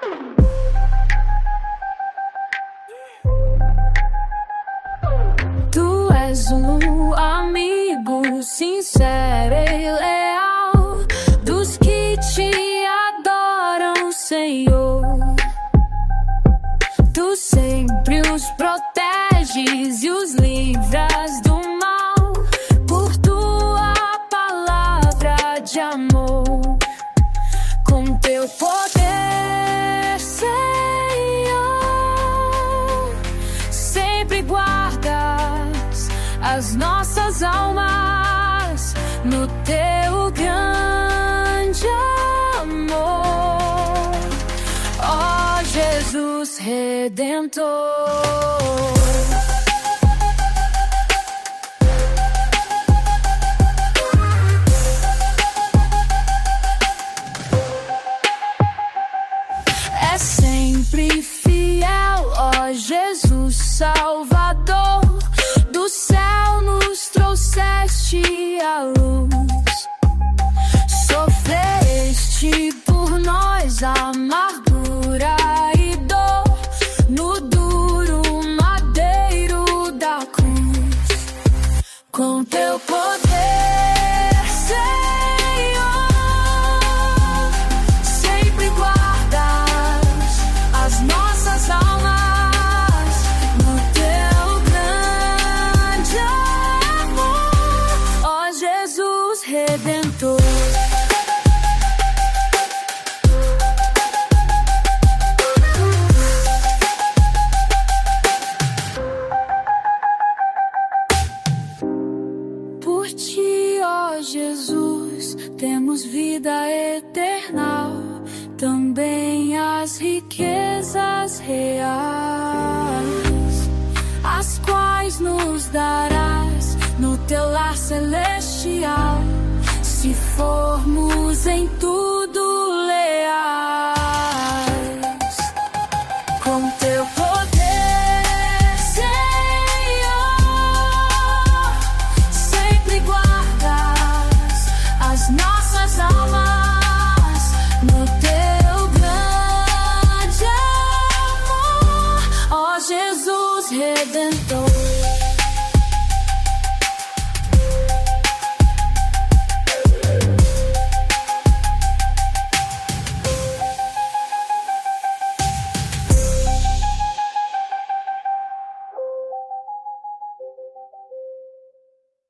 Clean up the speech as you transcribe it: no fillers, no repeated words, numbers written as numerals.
Tu és um amigo sincero e leal dos que te adoram, Senhor. Tu sempre os proteges e os livras do mal por tua palavra de amor. Com teu poder, Senhor, sempre guardas as nossas almas no teu grande amor, ó Jesus Redentor. É sempre fiel, ó Jesus Salvador. Do céu nos trouxeste a luz. Sofreste por nós a amargura e dor no duro madeiro da cruz. Com teu poder, Senhor, sempre guardas as nossas almas no teu grande amor, ó Jesus Redentor. Por ti, ó Jesus, temos vida eterna, também as riquezas reais, as quais nos darás no teu lar celestial, se formos em